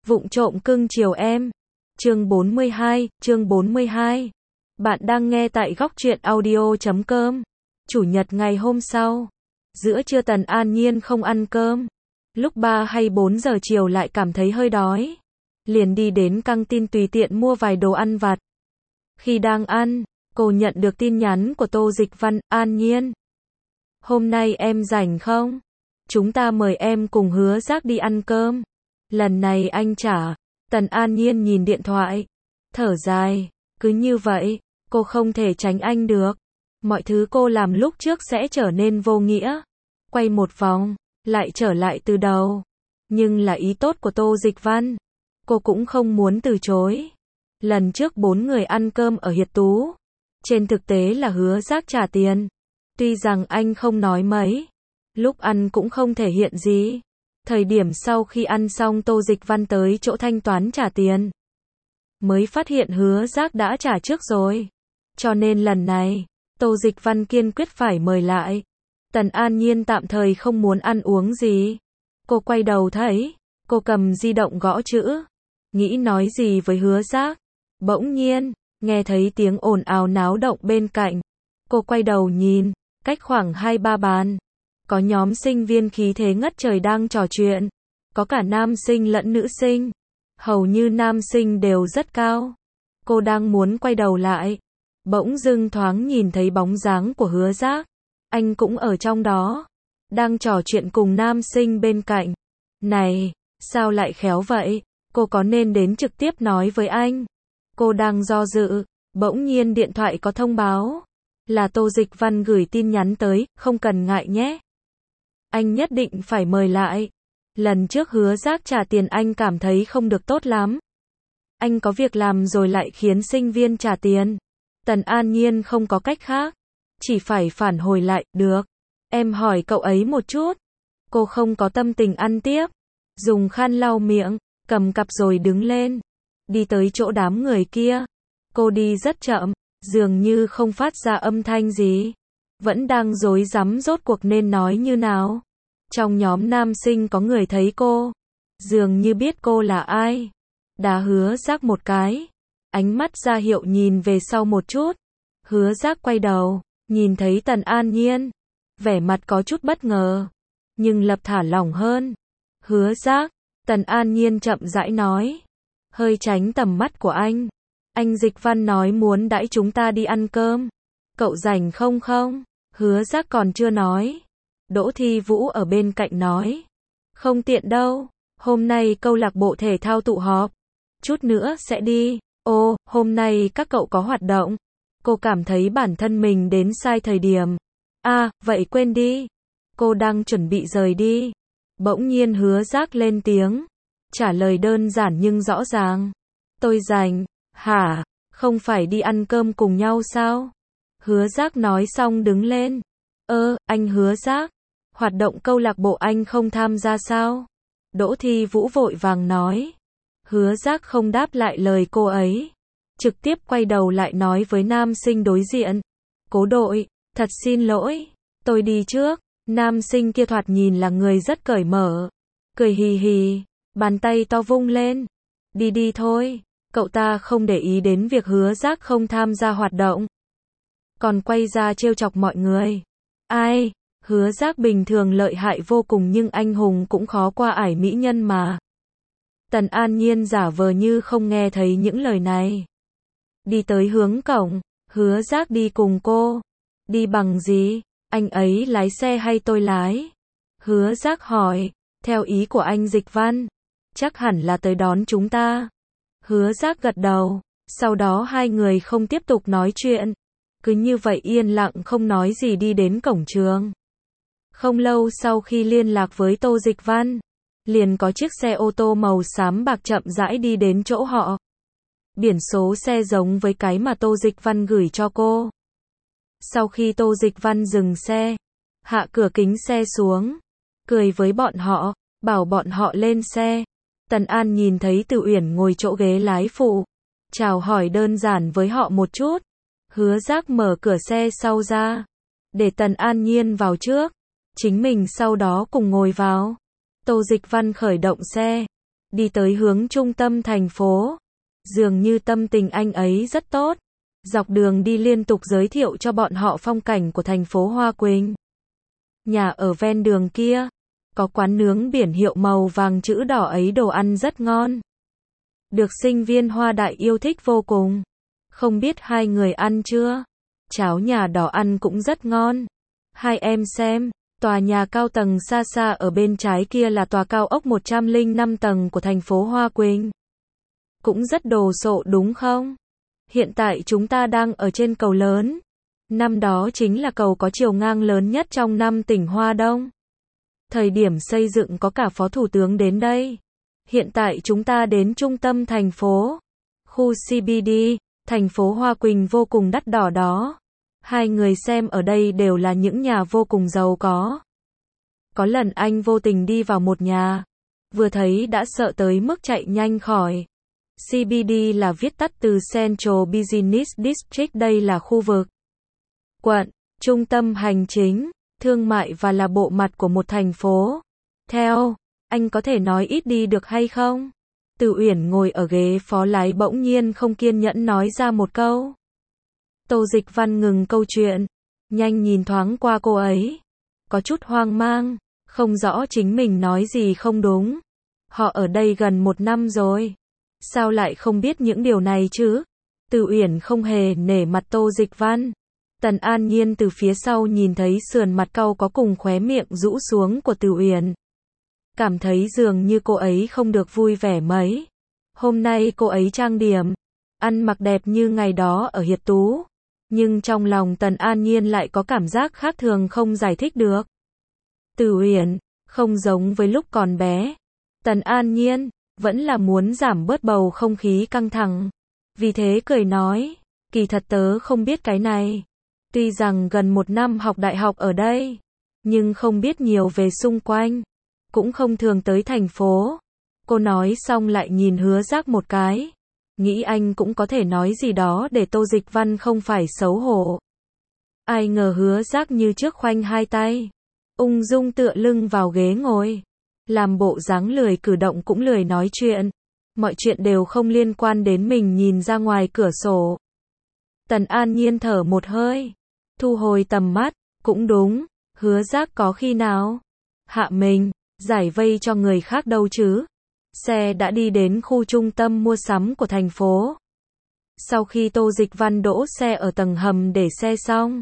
Vụng trộm cưng chiều em. Chương 42. Bạn đang nghe tại góc truyện audio.com. Chủ nhật ngày hôm sau. Giữa trưa Tần An Nhiên không ăn cơm. Lúc 3 hay 4 giờ chiều lại cảm thấy hơi đói. Liền đi đến căng tin tùy tiện mua vài đồ ăn vặt. Khi đang ăn, cô nhận được tin nhắn của Tô Dịch Văn. An Nhiên, hôm nay em rảnh không? Chúng ta mời em cùng Hứa Giác đi ăn cơm. Lần này anh trả. Tần An Nhiên nhìn điện thoại, thở dài. Cứ như vậy, cô không thể tránh anh được. Mọi thứ cô làm lúc trước sẽ trở nên vô nghĩa. Quay một vòng, lại trở lại từ đầu. Nhưng là ý tốt của Tô Dịch Văn, cô cũng không muốn từ chối. Lần trước 4 người ăn cơm ở Hiệt Tú, trên thực tế là Hứa Giác trả tiền. Tuy rằng anh không nói mấy, lúc ăn cũng không thể hiện gì. Thời điểm sau khi ăn xong Tô Dịch Văn tới chỗ thanh toán trả tiền, mới phát hiện Hứa Giác đã trả trước rồi. Cho nên lần này, Tô Dịch Văn kiên quyết phải mời lại. Tần An Nhiên tạm thời không muốn ăn uống gì. Cô quay đầu thấy, cô cầm di động gõ chữ, nghĩ nói gì với Hứa Giác. Bỗng nhiên, nghe thấy tiếng ồn ào náo động bên cạnh. Cô quay đầu nhìn, cách khoảng 2-3 bàn. Có nhóm sinh viên khí thế ngất trời đang trò chuyện. Có cả nam sinh lẫn nữ sinh. Hầu như nam sinh đều rất cao. Cô đang muốn quay đầu lại. Bỗng dưng thoáng nhìn thấy bóng dáng của Hứa Giác. Anh cũng ở trong đó. Đang trò chuyện cùng nam sinh bên cạnh. Này, sao lại khéo vậy? Cô có nên đến trực tiếp nói với anh? Cô đang do dự. Bỗng nhiên điện thoại có thông báo. Là Tô Dịch Văn gửi tin nhắn tới, không cần ngại nhé. Anh nhất định phải mời lại. Lần trước Hứa Giác trả tiền anh cảm thấy không được tốt lắm. Anh có việc làm rồi lại khiến sinh viên trả tiền. Tần An Nhiên không có cách khác. Chỉ phải phản hồi lại, được. Em hỏi cậu ấy một chút. Cô không có tâm tình ăn tiếp. Dùng khăn lau miệng, cầm cặp rồi đứng lên. Đi tới chỗ đám người kia. Cô đi rất chậm, dường như không phát ra âm thanh gì. Vẫn đang rối rắm rốt cuộc nên nói như nào. Trong nhóm nam sinh có người thấy cô, dường như biết cô là ai. Đá Hứa Giác một cái. Ánh mắt ra hiệu nhìn về sau một chút. Hứa Giác quay đầu, nhìn thấy Tần An Nhiên. Vẻ mặt có chút bất ngờ, nhưng lập thả lỏng hơn. Hứa Giác, Tần An Nhiên chậm rãi nói. Hơi tránh tầm mắt của anh. Anh Dịch Văn nói muốn đãi chúng ta đi ăn cơm. Cậu rảnh không không? Hứa Giác còn chưa nói. Đỗ Thi Vũ ở bên cạnh nói. Không tiện đâu. Hôm nay câu lạc bộ thể thao tụ họp. Chút nữa sẽ đi. Ồ, hôm nay các cậu có hoạt động. Cô cảm thấy bản thân mình đến sai thời điểm. À, vậy quên đi. Cô đang chuẩn bị rời đi. Bỗng nhiên Hứa Giác lên tiếng. Trả lời đơn giản nhưng rõ ràng. Tôi rảnh. Hả? Không phải đi ăn cơm cùng nhau sao? Hứa Giác nói xong đứng lên. Anh Hứa Giác. Hoạt động câu lạc bộ anh không tham gia sao? Đỗ Thi Vũ vội vàng nói. Hứa Giác không đáp lại lời cô ấy. Trực tiếp quay đầu lại nói với nam sinh đối diện. Cố đội, thật xin lỗi. Tôi đi trước. Nam sinh kia thoạt nhìn là người rất cởi mở. Cười hì hì. Bàn tay to vung lên. Đi đi thôi. Cậu ta không để ý đến việc Hứa Giác không tham gia hoạt động. Còn quay ra trêu chọc mọi người. Ai? Hứa Giác bình thường lợi hại vô cùng nhưng anh hùng cũng khó qua ải mỹ nhân mà. Tần An Nhiên giả vờ như không nghe thấy những lời này. Đi tới hướng cổng. Hứa Giác đi cùng cô. Đi bằng gì? Anh ấy lái xe hay tôi lái? Hứa Giác hỏi. Theo ý của anh Dịch Văn. Chắc hẳn là tới đón chúng ta. Hứa Giác gật đầu. Sau đó hai người không tiếp tục nói chuyện. Cứ như vậy yên lặng không nói gì đi đến cổng trường. Không lâu sau khi liên lạc với Tô Dịch Văn, liền có chiếc xe ô tô màu xám bạc chậm rãi đi đến chỗ họ. Biển số xe giống với cái mà Tô Dịch Văn gửi cho cô. Sau khi Tô Dịch Văn dừng xe, hạ cửa kính xe xuống, cười với bọn họ, bảo bọn họ lên xe. Tần An nhìn thấy Từ Uyển ngồi chỗ ghế lái phụ, chào hỏi đơn giản với họ một chút. Hứa Giác mở cửa xe sau ra, để Tần An Nhiên vào trước, chính mình sau đó cùng ngồi vào. Tô Dịch Văn khởi động xe, đi tới hướng trung tâm thành phố. Dường như tâm tình anh ấy rất tốt. Dọc đường đi liên tục giới thiệu cho bọn họ phong cảnh của thành phố Hoa Quỳnh. Nhà ở ven đường kia, có quán nướng biển hiệu màu vàng chữ đỏ ấy đồ ăn rất ngon. Được sinh viên Hoa Đại yêu thích vô cùng. Không biết hai người ăn chưa? Cháo nhà đỏ ăn cũng rất ngon. Hai em xem, tòa nhà cao tầng xa xa ở bên trái kia là tòa cao ốc 105 tầng của thành phố Hoa Quỳnh. Cũng rất đồ sộ đúng không? Hiện tại chúng ta đang ở trên cầu lớn. Năm đó chính là cầu có chiều ngang lớn nhất trong 5 tỉnh Hoa Đông. Thời điểm xây dựng có cả phó thủ tướng đến đây. Hiện tại chúng ta đến trung tâm thành phố. Khu CBD, thành phố Hoa Quỳnh vô cùng đắt đỏ đó. Hai người xem ở đây đều là những nhà vô cùng giàu có. Có lần anh vô tình đi vào một nhà. Vừa thấy đã sợ tới mức chạy nhanh khỏi. CBD là viết tắt từ Central Business District, đây là khu vực, quận, trung tâm hành chính, thương mại và là bộ mặt của một thành phố. Theo, anh có thể nói ít đi được hay không? Từ Uyển ngồi ở ghế phó lái bỗng nhiên không kiên nhẫn nói ra một câu. Tô Dịch Văn ngừng câu chuyện, nhanh nhìn thoáng qua cô ấy. Có chút hoang mang, không rõ chính mình nói gì không đúng. Họ ở đây gần 1 năm rồi. Sao lại không biết những điều này chứ? Từ Uyển không hề nể mặt Tô Dịch Văn. Tần An Nhiên từ phía sau nhìn thấy sườn mặt cau có cùng khóe miệng rũ xuống của Từ Uyển. Cảm thấy dường như cô ấy không được vui vẻ mấy. Hôm nay cô ấy trang điểm, ăn mặc đẹp như ngày đó ở Hiệp Tú. Nhưng trong lòng Tần An Nhiên lại có cảm giác khác thường không giải thích được. Từ Uyển, không giống với lúc còn bé. Tần An Nhiên vẫn là muốn giảm bớt bầu không khí căng thẳng. Vì thế cười nói, kỳ thật tớ không biết cái này. Tuy rằng gần 1 năm học đại học ở đây, nhưng không biết nhiều về xung quanh. Cũng không thường tới thành phố. Cô nói xong lại nhìn Hứa Giác một cái. Nghĩ anh cũng có thể nói gì đó để Tô Dịch Văn không phải xấu hổ. Ai ngờ Hứa Giác như trước khoanh hai tay, ung dung tựa lưng vào ghế ngồi. Làm bộ dáng lười cử động cũng lười nói chuyện. Mọi chuyện đều không liên quan đến mình, nhìn ra ngoài cửa sổ. Tần An Nhiên thở một hơi, thu hồi tầm mắt, cũng đúng, Hứa Giác có khi nào hạ mình giải vây cho người khác đâu chứ. Xe đã đi đến khu trung tâm mua sắm của thành phố. Sau khi Tô Dịch Văn đỗ xe ở tầng hầm để xe xong,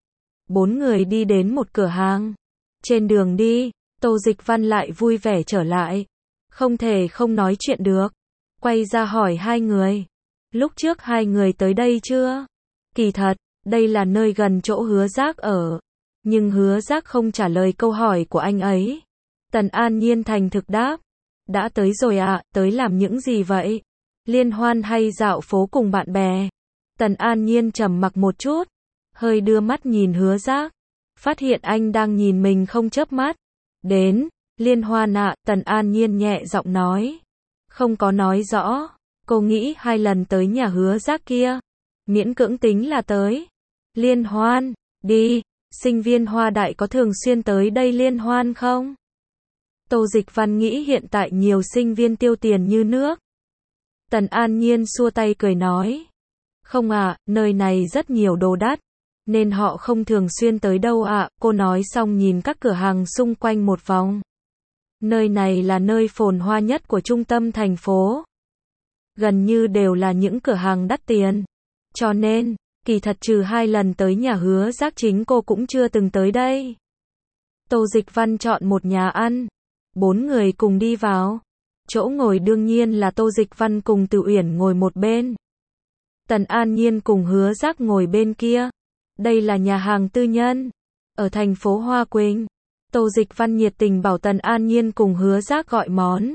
4 người đi đến một cửa hàng. Trên đường đi, Tô Dịch Văn lại vui vẻ trở lại. Không thể không nói chuyện được. Quay ra hỏi hai người. Lúc trước hai người tới đây chưa? Kỳ thật, đây là nơi gần chỗ Hứa Giác ở. Nhưng Hứa Giác không trả lời câu hỏi của anh ấy. Tần An Nhiên thành thực đáp. Đã tới rồi ạ, tới làm những gì vậy? Liên hoan hay dạo phố cùng bạn bè? Tần An Nhiên trầm mặc một chút, hơi đưa mắt nhìn Hứa Giác. Phát hiện anh đang nhìn mình không chớp mắt. Đến, liên hoan ạ, Tần An Nhiên nhẹ giọng nói. Không có nói rõ, cô nghĩ 2 lần tới nhà Hứa Giác kia. Miễn cưỡng tính là tới. Liên hoan, đi, sinh viên Hoa Đại có thường xuyên tới đây liên hoan không? Tô Dịch Văn nghĩ hiện tại nhiều sinh viên tiêu tiền như nước. Tần An Nhiên xua tay cười nói. Không ạ, nơi này rất nhiều đồ đắt, nên họ không thường xuyên tới đâu ạ. Cô nói xong nhìn các cửa hàng xung quanh một vòng. Nơi này là nơi phồn hoa nhất của trung tâm thành phố. Gần như đều là những cửa hàng đắt tiền. Cho nên, kỳ thật trừ 2 lần tới nhà Hứa Giác chính cô cũng chưa từng tới đây. Tô Dịch Văn chọn một nhà ăn. 4 người cùng đi vào. Chỗ ngồi đương nhiên là Tô Dịch Văn cùng Từ Uyển ngồi một bên. Tần An Nhiên cùng Hứa Giác ngồi bên kia. Đây là nhà hàng tư nhân ở thành phố Hoa Quỳnh. Tô Dịch Văn nhiệt tình bảo Tần An Nhiên cùng Hứa Giác gọi món.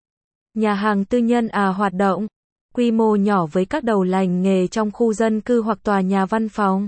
Nhà hàng tư nhân hoạt động quy mô nhỏ với các đầu lành nghề trong khu dân cư hoặc tòa nhà văn phòng.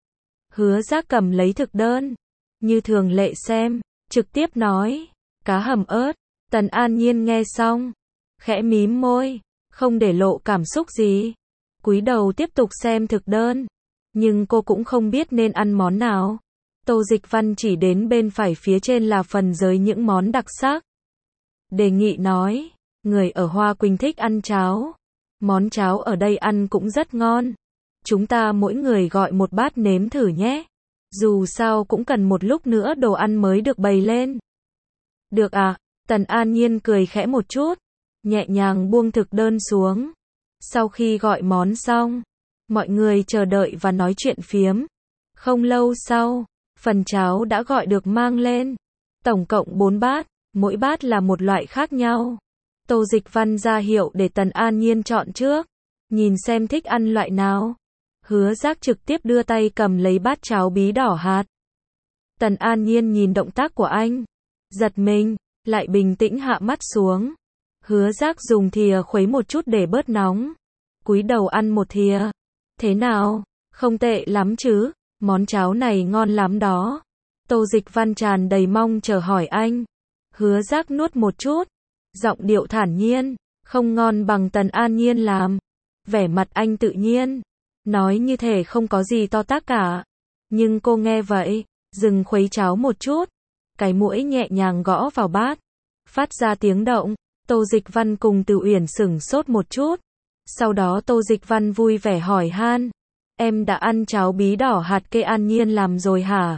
Hứa Giác cầm lấy thực đơn, như thường lệ xem, trực tiếp nói, cá hầm ớt. Tần An Nhiên nghe xong, khẽ mím môi, không để lộ cảm xúc gì. Cúi đầu tiếp tục xem thực đơn, nhưng cô cũng không biết nên ăn món nào. Tô Dịch Văn chỉ đến bên phải phía trên là phần giới những món đặc sắc. Đề nghị nói, Người ở Hoa Quỳnh thích ăn cháo. Món cháo ở đây ăn cũng rất ngon. Chúng ta mỗi người gọi một bát nếm thử nhé. Dù sao cũng cần một lúc nữa đồ ăn mới được bày lên. Được à? Tần An Nhiên cười khẽ một chút, nhẹ nhàng buông thực đơn xuống. Sau khi gọi món xong, mọi người chờ đợi và nói chuyện phiếm. Không lâu sau, phần cháo đã gọi được mang lên. Tổng cộng 4 bát, mỗi bát là một loại khác nhau. Tô Dịch Văn ra hiệu để Tần An Nhiên chọn trước, nhìn xem thích ăn loại nào. Hứa Giác trực tiếp đưa tay cầm lấy bát cháo bí đỏ hạt. Tần An Nhiên nhìn động tác của anh, giật mình, lại bình tĩnh hạ mắt xuống. Hứa Giác dùng thìa khuấy một chút để bớt nóng, cúi đầu ăn một thìa. Thế nào? Không tệ lắm chứ, món cháo này ngon lắm đó. Tô Dịch Văn tràn đầy mong chờ hỏi anh. Hứa Giác nuốt một chút, giọng điệu thản nhiên, không ngon bằng Tần An Nhiên làm. Vẻ mặt anh tự nhiên, nói như thể không có gì to tát cả. Nhưng cô nghe vậy, dừng khuấy cháo một chút, cái muỗng nhẹ nhàng gõ vào bát, phát ra tiếng động. Tô Dịch Văn cùng Từ Uyển sửng sốt một chút. Sau đó Tô Dịch Văn vui vẻ hỏi han, em đã ăn cháo bí đỏ hạt kê An Nhiên làm rồi hả?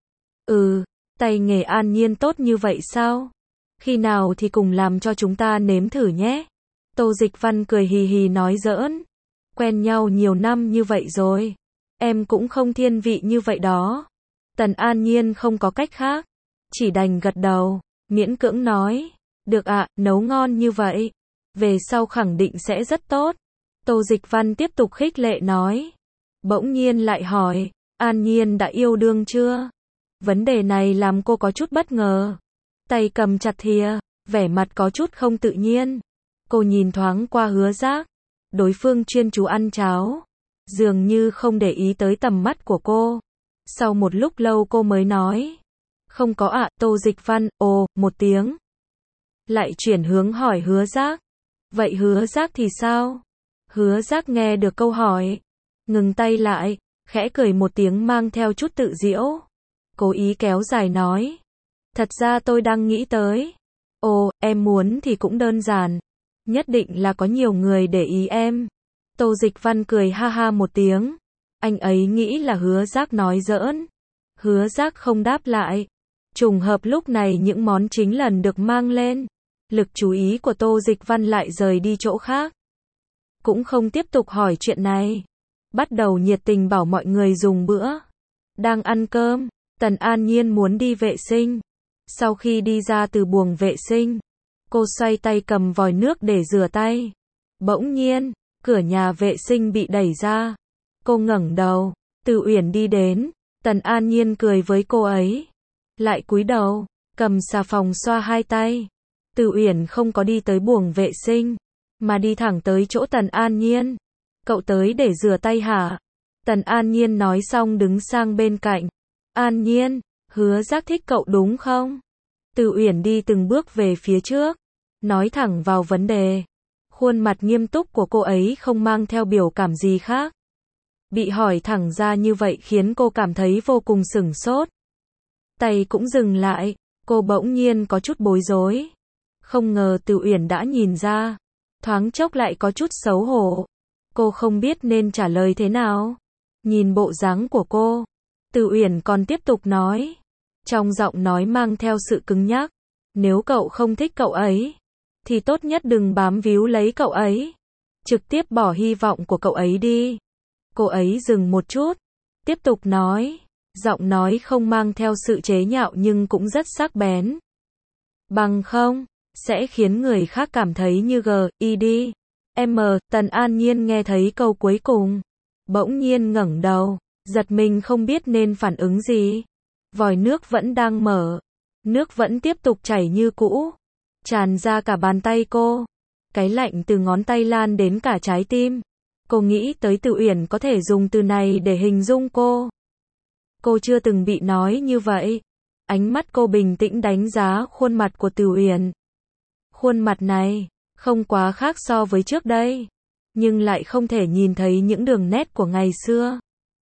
Ừ, tay nghề An Nhiên tốt như vậy sao? Khi nào thì cùng làm cho chúng ta nếm thử nhé. Tô Dịch Văn cười hì hì nói giỡn. Quen nhau nhiều năm như vậy rồi, em cũng không thiên vị như vậy đó. Tần An Nhiên không có cách khác, chỉ đành gật đầu, miễn cưỡng nói, được ạ, nấu ngon như vậy, về sau khẳng định sẽ rất tốt. Tô Dịch Văn tiếp tục khích lệ nói. Bỗng nhiên lại hỏi, An Nhiên đã yêu đương chưa? Vấn đề này làm cô có chút bất ngờ. Tay cầm chặt thìa, vẻ mặt có chút không tự nhiên. Cô nhìn thoáng qua Hứa Giác, đối phương chuyên chú ăn cháo, dường như không để ý tới tầm mắt của cô. Sau một lúc lâu cô mới nói, không có ạ. Tô Dịch Văn, ồ, một tiếng. Lại chuyển hướng hỏi Hứa Giác, vậy Hứa Giác thì sao? Hứa Giác nghe được câu hỏi, ngừng tay lại, khẽ cười một tiếng mang theo chút tự giễu. Cố ý kéo dài nói, thật ra tôi đang nghĩ tới. Ồ, em muốn thì cũng đơn giản. Nhất định là có nhiều người để ý em. Tô Dịch Văn cười ha ha một tiếng. Anh ấy nghĩ là Hứa Giác nói giỡn. Hứa Giác không đáp lại. Trùng hợp lúc này những món chính lần được mang lên. Lực chú ý của Tô Dịch Văn lại rời đi chỗ khác. Cũng không tiếp tục hỏi chuyện này. Bắt đầu nhiệt tình bảo mọi người dùng bữa. Đang ăn cơm, Tần An Nhiên muốn đi vệ sinh. Sau khi đi ra từ buồng vệ sinh, cô xoay tay cầm vòi nước để rửa tay. Bỗng nhiên, cửa nhà vệ sinh bị đẩy ra. Cô ngẩng đầu, Từ Uyển đi đến, Tần An Nhiên cười với cô ấy. Lại cúi đầu, cầm xà phòng xoa hai tay. Từ Uyển không có đi tới buồng vệ sinh, mà đi thẳng tới chỗ Tần An Nhiên. Cậu tới để rửa tay hả? Tần An Nhiên nói xong đứng sang bên cạnh. An Nhiên, Hứa Giác thích cậu đúng không? Từ Uyển đi từng bước về phía trước, nói thẳng vào vấn đề. Khuôn mặt nghiêm túc của cô ấy không mang theo biểu cảm gì khác. Bị hỏi thẳng ra như vậy khiến cô cảm thấy vô cùng sửng sốt. Tay cũng dừng lại, cô bỗng nhiên có chút bối rối. Không ngờ Từ Uyển đã nhìn ra, thoáng chốc lại có chút xấu hổ. Cô không biết nên trả lời thế nào. Nhìn bộ dáng của cô, Từ Uyển còn tiếp tục nói, trong giọng nói mang theo sự cứng nhắc. Nếu cậu không thích cậu ấy, thì tốt nhất đừng bám víu lấy cậu ấy. Trực tiếp bỏ hy vọng của cậu ấy đi. Cô ấy dừng một chút, tiếp tục nói, giọng nói không mang theo sự chế nhạo nhưng cũng rất sắc bén. Bằng không, sẽ khiến người khác cảm thấy như G.I.D.M. Tần An Nhiên nghe thấy câu cuối cùng, bỗng nhiên ngẩng đầu, giật mình không biết nên phản ứng gì. Vòi nước vẫn đang mở, nước vẫn tiếp tục chảy như cũ, tràn ra cả bàn tay cô. Cái lạnh từ ngón tay lan đến cả trái tim. Cô nghĩ tới Từ Uyển có thể dùng từ này để hình dung cô. Cô chưa từng bị nói như vậy. Ánh mắt cô bình tĩnh đánh giá khuôn mặt của Từ Uyển. Khuôn mặt này, không quá khác so với trước đây, nhưng lại không thể nhìn thấy những đường nét của ngày xưa.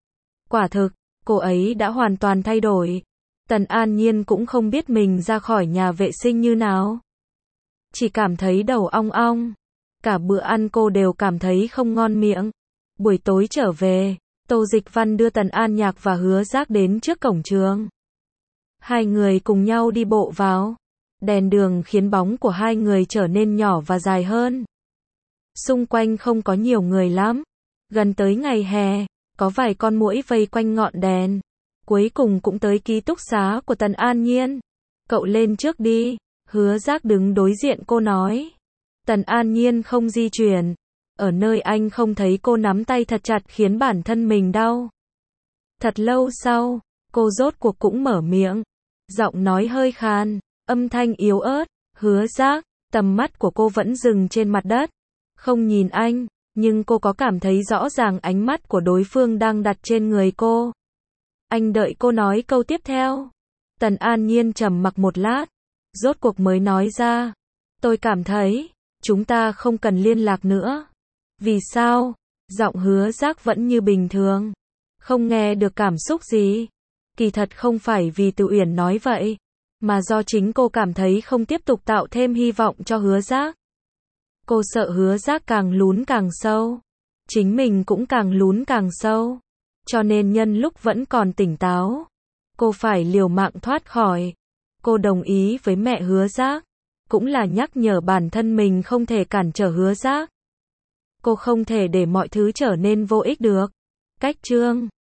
Quả thực, cô ấy đã hoàn toàn thay đổi. Tần An Nhiên cũng không biết mình ra khỏi nhà vệ sinh như nào. chỉ cảm thấy đầu ong ong. Cả bữa ăn cô đều cảm thấy không ngon miệng. Buổi tối trở về, Tô Dịch Văn đưa Tần An Nhạc và Hứa Giác đến trước cổng trường. Hai người cùng nhau đi bộ vào. Đèn đường khiến bóng của hai người trở nên nhỏ và dài hơn. Xung quanh không có nhiều người lắm. Gần tới ngày hè, có vài con muỗi vây quanh ngọn đèn. Cuối cùng cũng tới ký túc xá của Tần An Nhiên. Cậu lên trước đi. Hứa Giác đứng đối diện cô nói. Tần An Nhiên không di chuyển. Ở nơi anh không thấy cô nắm tay thật chặt khiến bản thân mình đau. Thật lâu sau, cô rốt cuộc cũng mở miệng. Giọng nói hơi khan, âm thanh yếu ớt. Hứa Giác, tầm mắt của cô vẫn dừng trên mặt đất. Không nhìn anh, nhưng cô có cảm thấy rõ ràng ánh mắt của đối phương đang đặt trên người cô. Anh đợi cô nói câu tiếp theo. Tần An Nhiên trầm mặc một lát, rốt cuộc mới nói ra. Tôi cảm thấy, chúng ta không cần liên lạc nữa. Vì sao? Giọng Hứa Giác vẫn như bình thường. Không nghe được cảm xúc gì. Kỳ thật không phải vì Từ Uyển nói vậy, mà do chính cô cảm thấy không tiếp tục tạo thêm hy vọng cho Hứa Giác. Cô sợ Hứa Giác càng lún càng sâu. Chính mình cũng càng lún càng sâu. Cho nên nhân lúc vẫn còn tỉnh táo, cô phải liều mạng thoát khỏi. Cô đồng ý với mẹ Hứa Giác, cũng là nhắc nhở bản thân mình không thể cản trở Hứa Giác. Cô không thể để mọi thứ trở nên vô ích được. Cách chương